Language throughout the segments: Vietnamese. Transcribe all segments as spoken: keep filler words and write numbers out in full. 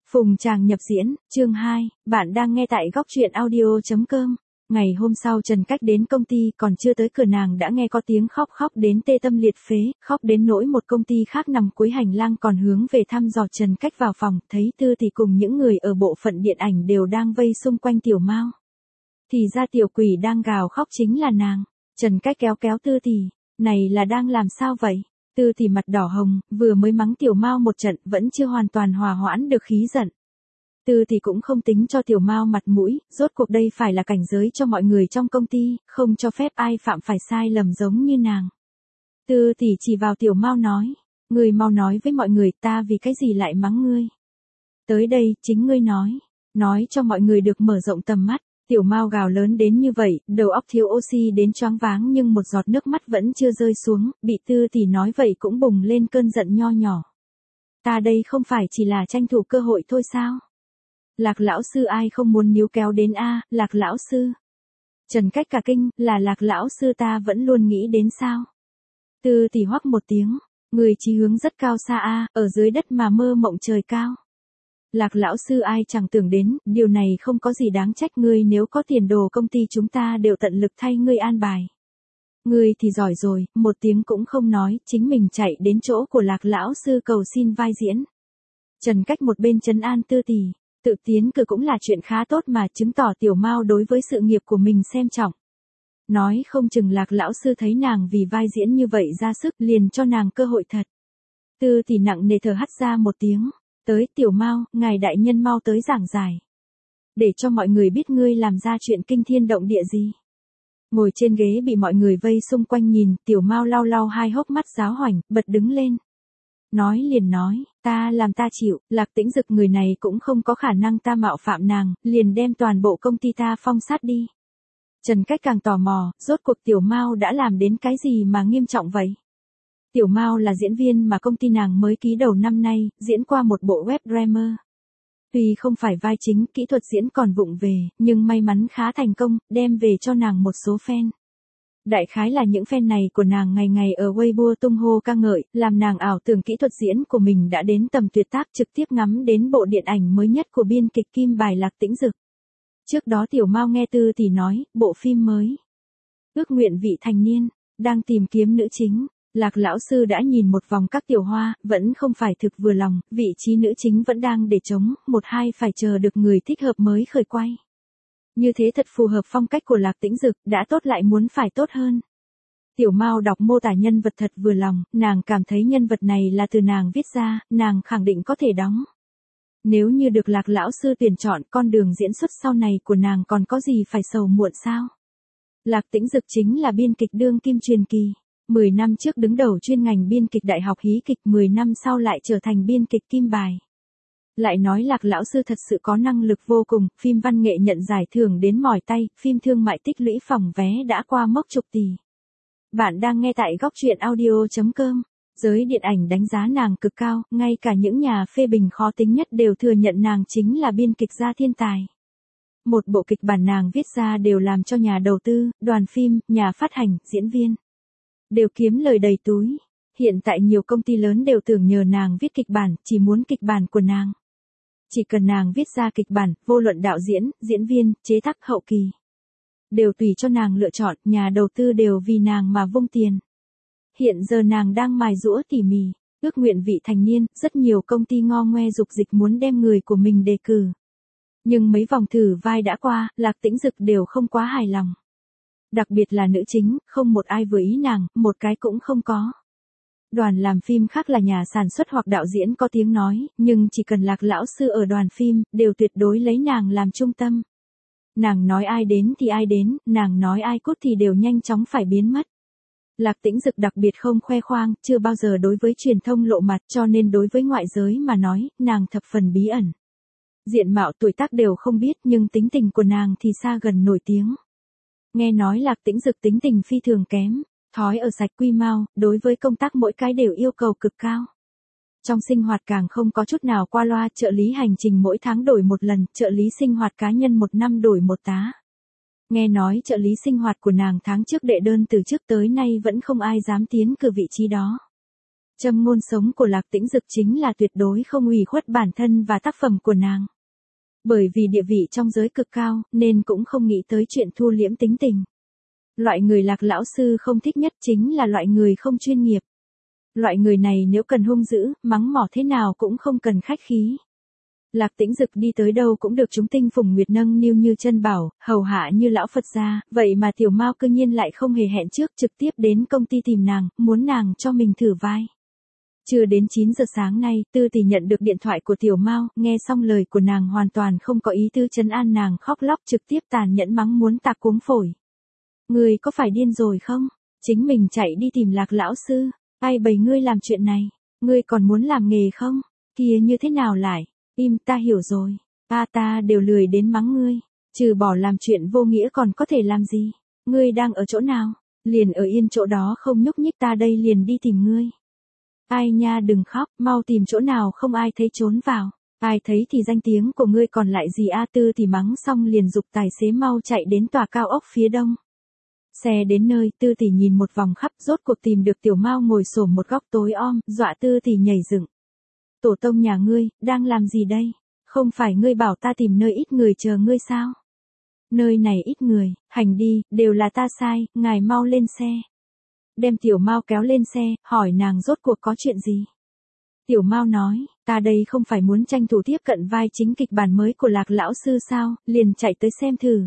Phùng Tràng nhập diễn, chương hai, bạn đang nghe tại góc truyện audio chấm com. Ngày hôm sau Trần Cách đến công ty còn chưa tới cửa nàng đã nghe có tiếng khóc khóc đến tê tâm liệt phế, khóc đến nỗi một công ty khác nằm cuối hành lang còn hướng về thăm dò Trần Cách vào phòng, thấy Tư thì cùng những người ở bộ phận điện ảnh đều đang vây xung quanh Tiểu Mao. Thì ra tiểu quỷ đang gào khóc chính là nàng. Trần Cách kéo kéo Tư thì, này là đang làm sao vậy? Tư thì mặt đỏ hồng, vừa mới mắng Tiểu Mao một trận vẫn chưa hoàn toàn hòa hoãn được khí giận. Tư thì cũng không tính cho Tiểu Mao mặt mũi, rốt cuộc đây phải là cảnh giới cho mọi người trong công ty, không cho phép ai phạm phải sai lầm giống như nàng. Tư thì chỉ vào Tiểu Mao nói, ngươi mau nói với mọi người ta vì cái gì lại mắng ngươi. Tới đây, chính ngươi nói, nói cho mọi người được mở rộng tầm mắt. Tiểu Mao gào lớn đến như vậy, đầu óc thiếu oxy đến choáng váng nhưng một giọt nước mắt vẫn chưa rơi xuống, bị Tư thì nói vậy cũng bùng lên cơn giận nho nhỏ. Ta đây không phải chỉ là tranh thủ cơ hội thôi sao? Lạc lão sư ai không muốn níu kéo đến a, Lạc lão sư. Trần Cách cả kinh, là Lạc lão sư ta vẫn luôn nghĩ đến sao? Tư thì hoắc một tiếng, người chí hướng rất cao xa a, ở dưới đất mà mơ mộng trời cao. Lạc lão sư ai chẳng tưởng đến, điều này không có gì đáng trách ngươi, nếu có tiền đồ công ty chúng ta đều tận lực thay ngươi an bài. Ngươi thì giỏi rồi, một tiếng cũng không nói, chính mình chạy đến chỗ của Lạc lão sư cầu xin vai diễn. Trần Cách một bên trấn an Tư tỷ, tự tiến cử cũng là chuyện khá tốt mà, chứng tỏ Tiểu Mao đối với sự nghiệp của mình xem trọng. Nói không chừng Lạc lão sư thấy nàng vì vai diễn như vậy ra sức liền cho nàng cơ hội thật. Tư tỷ nặng nề thở hắt ra một tiếng. Tới Tiểu Mao, ngài đại nhân mau tới giảng giải. Để cho mọi người biết ngươi làm ra chuyện kinh thiên động địa gì. Ngồi trên ghế bị mọi người vây xung quanh nhìn, Tiểu Mao lau lau hai hốc mắt giáo hoành, bật đứng lên. Nói liền nói, ta làm ta chịu, Lạc Tĩnh Dực người này cũng không có khả năng ta mạo phạm nàng, liền đem toàn bộ công ty ta phong sát đi. Trần Cách càng tò mò, rốt cuộc Tiểu Mao đã làm đến cái gì mà nghiêm trọng vậy? Tiểu Mao là diễn viên mà công ty nàng mới ký đầu năm nay, diễn qua một bộ web drama. Tuy không phải vai chính, kỹ thuật diễn còn vụng về, nhưng may mắn khá thành công, đem về cho nàng một số fan. Đại khái là những fan này của nàng ngày ngày ở Weibo tung hô ca ngợi, làm nàng ảo tưởng kỹ thuật diễn của mình đã đến tầm tuyệt tác, trực tiếp ngắm đến bộ điện ảnh mới nhất của biên kịch Kim Bài Lạc Tĩnh Dực. Trước đó Tiểu Mao nghe Tư thì nói, bộ phim mới. Ước nguyện vị thành niên, đang tìm kiếm nữ chính. Lạc lão sư đã nhìn một vòng các tiểu hoa, vẫn không phải thực vừa lòng, vị trí nữ chính vẫn đang để trống, một hai phải chờ được người thích hợp mới khởi quay. Như thế thật phù hợp phong cách của Lạc Tĩnh Dực, đã tốt lại muốn phải tốt hơn. Tiểu Mao đọc mô tả nhân vật thật vừa lòng, nàng cảm thấy nhân vật này là từ nàng viết ra, nàng khẳng định có thể đóng. Nếu như được Lạc lão sư tuyển chọn, con đường diễn xuất sau này của nàng còn có gì phải sầu muộn sao? Lạc Tĩnh Dực chính là biên kịch đương kim truyền kỳ. mười năm trước đứng đầu chuyên ngành biên kịch đại học hí kịch, mười năm sau lại trở thành biên kịch Kim Bài. Lại nói Lạc lão sư thật sự có năng lực vô cùng, phim văn nghệ nhận giải thưởng đến mỏi tay, phim thương mại tích lũy phòng vé đã qua mốc chục tỷ. Bạn đang nghe tại góc truyện audio chấm com. Giới điện ảnh đánh giá nàng cực cao, ngay cả những nhà phê bình khó tính nhất đều thừa nhận nàng chính là biên kịch gia thiên tài. Một bộ kịch bản nàng viết ra đều làm cho nhà đầu tư, đoàn phim, nhà phát hành, diễn viên đều kiếm lời đầy túi. Hiện tại nhiều công ty lớn đều tưởng nhờ nàng viết kịch bản, chỉ muốn kịch bản của nàng. Chỉ cần nàng viết ra kịch bản, vô luận đạo diễn, diễn viên, chế tác, hậu kỳ, đều tùy cho nàng lựa chọn, nhà đầu tư đều vì nàng mà vung tiền. Hiện giờ nàng đang mài giũa tỉ mỉ, ước nguyện vị thành niên, rất nhiều công ty ngo ngoe dục dịch muốn đem người của mình đề cử. Nhưng mấy vòng thử vai đã qua, Lạc Tĩnh Dực đều không quá hài lòng. Đặc biệt là nữ chính, không một ai vừa ý nàng, một cái cũng không có. Đoàn làm phim khác là nhà sản xuất hoặc đạo diễn có tiếng nói, nhưng chỉ cần Lạc lão sư ở đoàn phim, đều tuyệt đối lấy nàng làm trung tâm. Nàng nói ai đến thì ai đến, nàng nói ai cút thì đều nhanh chóng phải biến mất. Lạc Tĩnh Dực đặc biệt không khoe khoang, chưa bao giờ đối với truyền thông lộ mặt, cho nên đối với ngoại giới mà nói, nàng thập phần bí ẩn. Diện mạo tuổi tác đều không biết, nhưng tính tình của nàng thì xa gần nổi tiếng. Nghe nói Lạc Tĩnh Dực tính tình phi thường kém, thói ở sạch quy mau, đối với công tác mỗi cái đều yêu cầu cực cao. Trong sinh hoạt càng không có chút nào qua loa, trợ lý hành trình mỗi tháng đổi một lần, trợ lý sinh hoạt cá nhân một năm đổi một tá. Nghe nói trợ lý sinh hoạt của nàng tháng trước đệ đơn từ trước tới nay vẫn không ai dám tiến cử vị trí đó. Châm ngôn sống của Lạc Tĩnh Dực chính là tuyệt đối không ủy khuất bản thân và tác phẩm của nàng. Bởi vì địa vị trong giới cực cao, nên cũng không nghĩ tới chuyện thu liễm tính tình. Loại người Lạc lão sư không thích nhất chính là loại người không chuyên nghiệp. Loại người này nếu cần hung dữ, mắng mỏ thế nào cũng không cần khách khí. Lạc Tĩnh Dực đi tới đâu cũng được chúng tinh phùng nguyệt nâng niu như chân bảo, hầu hạ như lão Phật gia, vậy mà Tiểu Mao cư nhiên lại không hề hẹn trước, trực tiếp đến công ty tìm nàng, muốn nàng cho mình thử vai. Chưa đến chín giờ sáng nay, Tư Tỷ nhận được điện thoại của Tiểu Mao, nghe xong lời của nàng hoàn toàn không có ý tư trấn an nàng, khóc lóc trực tiếp tàn nhẫn mắng muốn tạc cuống phổi. Ngươi có phải điên rồi không? Chính mình chạy đi tìm Lạc lão sư, ai bày ngươi làm chuyện này, ngươi còn muốn làm nghề không? Kia như thế nào lại? Im, ta hiểu rồi, ta ta đều lười đến mắng ngươi, trừ bỏ làm chuyện vô nghĩa còn có thể làm gì? Ngươi đang ở chỗ nào? Liền ở yên chỗ đó không nhúc nhích, ta đây liền đi tìm ngươi. Ai nha, đừng khóc, mau tìm chỗ nào không ai thấy trốn vào. Ai thấy thì danh tiếng của ngươi còn lại gì a? Tư thì mắng xong liền giục tài xế mau chạy đến tòa cao ốc phía đông. Xe đến nơi, Tư Tỷ nhìn một vòng khắp, rốt cuộc tìm được Tiểu Mao ngồi xổm một góc tối om, dọa Tư Tỷ nhảy dựng. Tổ tông nhà ngươi, đang làm gì đây? Không phải ngươi bảo ta tìm nơi ít người chờ ngươi sao? Nơi này ít người, hành đi, đều là ta sai, ngài mau lên xe. Đem Tiểu Mao kéo lên xe, hỏi nàng rốt cuộc có chuyện gì? Tiểu Mao nói, ta đây không phải muốn tranh thủ tiếp cận vai chính kịch bản mới của Lạc lão sư sao, liền chạy tới xem thử.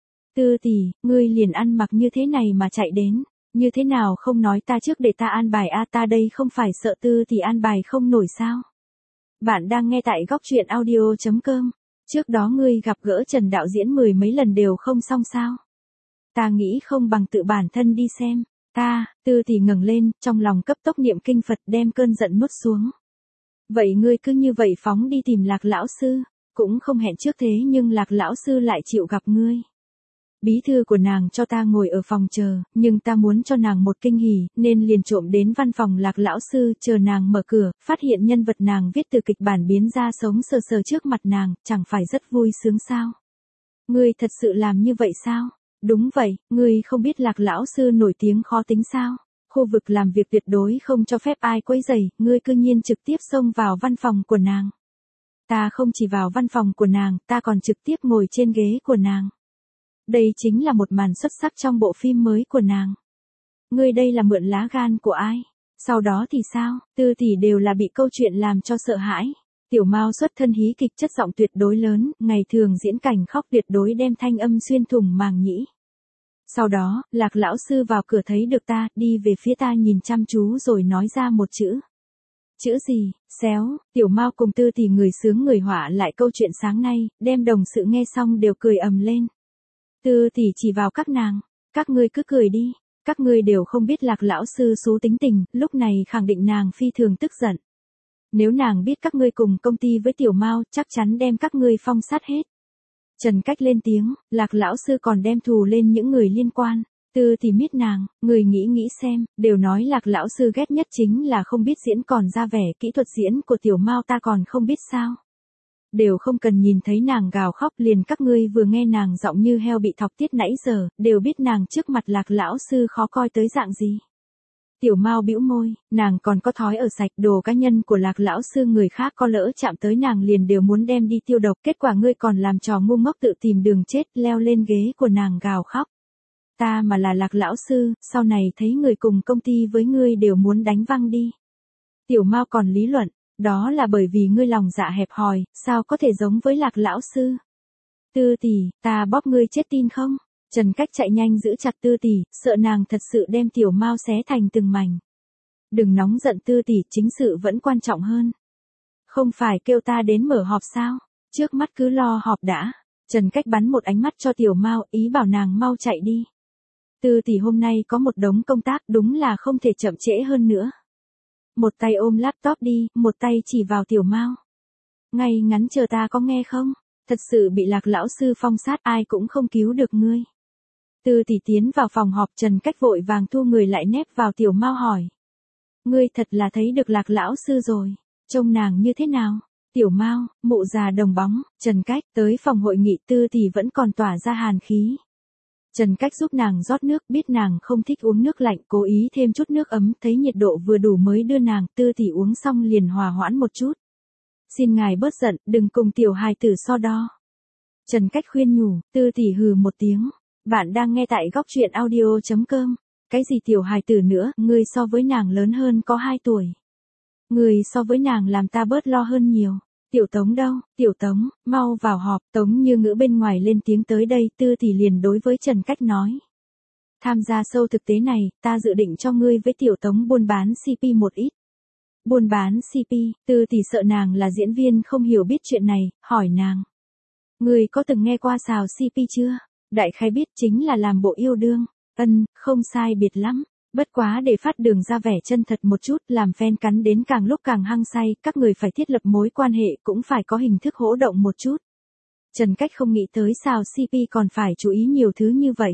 Tư Tỷ, ngươi liền ăn mặc như thế này mà chạy đến, như thế nào không nói ta trước để ta an bài a? Ta đây không phải sợ Tư Tỷ an bài không nổi sao? Bạn đang nghe tại góc truyện audio chấm com. Trước đó ngươi gặp gỡ Trần đạo diễn mười mấy lần đều không xong sao? Ta nghĩ không bằng tự bản thân đi xem. Ta, Tư Tỷ ngẩng lên, trong lòng cấp tốc niệm kinh Phật đem cơn giận nuốt xuống. Vậy ngươi cứ như vậy phóng đi tìm Lạc lão sư, cũng không hẹn trước thế nhưng Lạc lão sư lại chịu gặp ngươi. Bí thư của nàng cho ta ngồi ở phòng chờ, nhưng ta muốn cho nàng một kinh hỉ, nên liền trộm đến văn phòng Lạc lão sư, chờ nàng mở cửa, phát hiện nhân vật nàng viết từ kịch bản biến ra sống sờ sờ trước mặt nàng, chẳng phải rất vui sướng sao? Ngươi thật sự làm như vậy sao? Đúng vậy, ngươi không biết Lạc lão sư nổi tiếng khó tính sao? Khu vực làm việc tuyệt đối không cho phép ai quấy rầy, ngươi cư nhiên trực tiếp xông vào văn phòng của nàng. Ta không chỉ vào văn phòng của nàng, ta còn trực tiếp ngồi trên ghế của nàng. Đây chính là một màn xuất sắc trong bộ phim mới của nàng. Ngươi đây là mượn lá gan của ai? Sau đó thì sao? Tư Tỷ đều là bị câu chuyện làm cho sợ hãi. Tiểu Mao xuất thân hí kịch, chất giọng tuyệt đối lớn, ngày thường diễn cảnh khóc tuyệt đối đem thanh âm xuyên thủng màng nhĩ. Sau đó, Lạc lão sư vào cửa thấy được ta, đi về phía ta nhìn chăm chú rồi nói ra một chữ. Chữ gì? Xéo. Tiểu Mao cùng Tư Tỷ người sướng người họa lại câu chuyện sáng nay, đem đồng sự nghe xong đều cười ầm lên. Tư Tỷ chỉ vào các nàng, các ngươi cứ cười đi, các ngươi đều không biết Lạc lão sư xú tính tình, lúc này khẳng định nàng phi thường tức giận. Nếu nàng biết các ngươi cùng công ty với Tiểu Mao, chắc chắn đem các ngươi phong sát hết. Trần Cách lên tiếng, Lạc lão sư còn đem thù lên những người liên quan. Tư Tỷ miết nàng, người nghĩ nghĩ xem, đều nói Lạc lão sư ghét nhất chính là không biết diễn, còn ra vẻ kỹ thuật diễn của Tiểu Mao ta còn không biết sao? Đều không cần nhìn thấy nàng gào khóc, liền các ngươi vừa nghe nàng giọng như heo bị thọc tiết nãy giờ, đều biết nàng trước mặt Lạc lão sư khó coi tới dạng gì. Tiểu Mao bĩu môi, nàng còn có thói ở sạch, đồ cá nhân của Lạc lão sư người khác có lỡ chạm tới nàng liền đều muốn đem đi tiêu độc, kết quả ngươi còn làm trò ngu ngốc tự tìm đường chết, leo lên ghế của nàng gào khóc. Ta mà là Lạc lão sư, sau này thấy người cùng công ty với ngươi đều muốn đánh văng đi. Tiểu Mao còn lý luận, đó là bởi vì ngươi lòng dạ hẹp hòi, sao có thể giống với Lạc lão sư? Tư Tỷ, ta bóp ngươi chết tin không? Trần Cách chạy nhanh giữ chặt Tư Tỷ, sợ nàng thật sự đem Tiểu Mao xé thành từng mảnh. Đừng nóng giận Tư Tỷ, chính sự vẫn quan trọng hơn. Không phải kêu ta đến mở họp sao? Trước mắt cứ lo họp đã. Trần Cách bắn một ánh mắt cho Tiểu Mao, ý bảo nàng mau chạy đi. Tư Tỷ hôm nay có một đống công tác, đúng là không thể chậm trễ hơn nữa. Một tay ôm laptop đi, một tay chỉ vào Tiểu Mao. Ngay ngắn chờ ta có nghe không? Thật sự bị Lạc lão sư phong sát, ai cũng không cứu được ngươi. Tư Tỷ tiến vào phòng họp, Trần Cách vội vàng thu người lại nép vào Tiểu Mao hỏi. Ngươi thật là thấy được Lạc lão sư rồi, trông nàng như thế nào? Tiểu Mao, mụ già đồng bóng, Trần Cách, tới phòng hội nghị. Tư Tỷ vẫn còn tỏa ra hàn khí. Trần Cách giúp nàng rót nước, biết nàng không thích uống nước lạnh, cố ý thêm chút nước ấm, thấy nhiệt độ vừa đủ mới đưa nàng. Tư tỷ uống xong liền hòa hoãn một chút. Xin ngài bớt giận, đừng cùng tiểu hài tử so đo. Trần Cách khuyên nhủ. Tư tỷ hừ một tiếng. Bạn đang nghe tại góc truyện audio chấm com. Cái gì tiểu hài tử nữa, ngươi so với nàng lớn hơn có hai tuổi. Ngươi so với nàng làm ta bớt lo hơn nhiều. Tiểu Tống đâu, Tiểu Tống, mau vào họp. Tống Như Ngữ bên ngoài lên tiếng tới đây. Tư tỷ liền đối với Trần Cách nói. Tham gia show thực tế này, ta dự định cho ngươi với Tiểu Tống buôn bán xê pê một ít. Buôn bán xê pê, Tư tỷ sợ nàng là diễn viên không hiểu biết chuyện này, hỏi nàng. Ngươi có từng nghe qua xào xê pê chưa? Đại khái biết chính là làm bộ yêu đương. Ân, không sai biệt lắm. Bất quá để phát đường ra vẻ chân thật một chút, làm fan cắn đến càng lúc càng hăng say, các người phải thiết lập mối quan hệ, cũng phải có hình thức hỗ động một chút. Trần Cách không nghĩ tới xào xê pê còn phải chú ý nhiều thứ như vậy.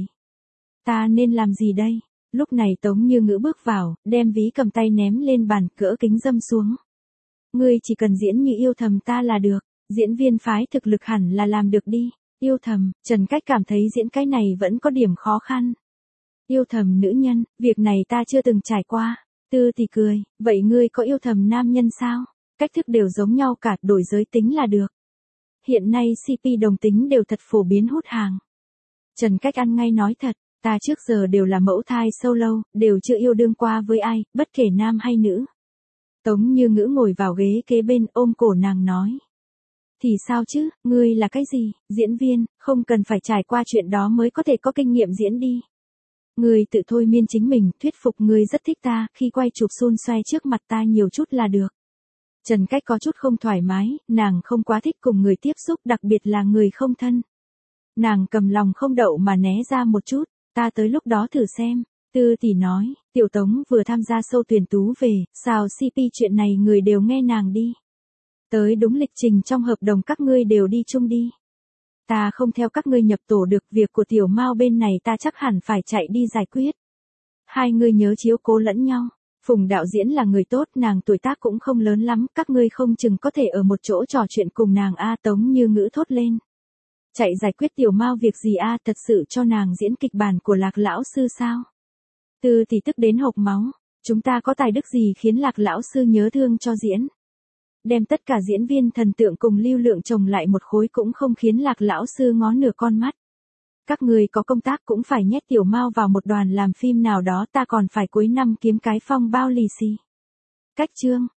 Ta nên làm gì đây? Lúc này Tống Như Ngữ bước vào, đem ví cầm tay ném lên bàn, cỡ kính dâm xuống. Ngươi chỉ cần diễn như yêu thầm ta là được, diễn viên phái thực lực hẳn là làm được đi. Yêu thầm, Trần Cách cảm thấy diễn cái này vẫn có điểm khó khăn. Yêu thầm nữ nhân, việc này ta chưa từng trải qua. Tư tỷ cười, vậy ngươi có yêu thầm nam nhân sao? Cách thức đều giống nhau cả, đổi giới tính là được. Hiện nay xê pê đồng tính đều thật phổ biến hút hàng. Trần Cách ăn ngay nói thật, ta trước giờ đều là mẫu thai solo, đều chưa yêu đương qua với ai, bất kể nam hay nữ. Tống Như Ngữ ngồi vào ghế kế bên, ôm cổ nàng nói. Thì sao chứ, ngươi là cái gì, diễn viên, không cần phải trải qua chuyện đó mới có thể có kinh nghiệm diễn đi. Ngươi tự thôi miên chính mình, thuyết phục ngươi rất thích ta, khi quay chụp xôn xoe trước mặt ta nhiều chút là được. Trần Cách có chút không thoải mái, nàng không quá thích cùng người tiếp xúc, đặc biệt là người không thân. Nàng cầm lòng không đậu mà né ra một chút, ta tới lúc đó thử xem. Tư tỷ nói, Tiểu Tống vừa tham gia show tuyển tú về, xào xê pê chuyện này người đều nghe nàng đi. Tới đúng lịch trình trong hợp đồng các ngươi đều đi chung đi. Ta không theo các ngươi nhập tổ được, việc của Tiểu Mao bên này ta chắc hẳn phải chạy đi giải quyết. Hai người nhớ chiếu cố lẫn nhau. Phùng đạo diễn là người tốt, nàng tuổi tác cũng không lớn lắm, các ngươi không chừng có thể ở một chỗ trò chuyện cùng nàng a. Tống Như Ngữ thốt lên. Chạy giải quyết Tiểu Mao việc gì a, thật sự cho nàng diễn kịch bản của Lạc lão sư sao? Tư tỷ tức đến hộc máu, chúng ta có tài đức gì khiến Lạc lão sư nhớ thương cho diễn? Đem tất cả diễn viên thần tượng cùng lưu lượng chồng lại một khối cũng không khiến Lạc lão sư ngó nửa con mắt. Các người có công tác cũng phải nhét Tiểu Mao vào một đoàn làm phim nào đó, ta còn phải cuối năm kiếm cái phong bao lì xì. Cách chương,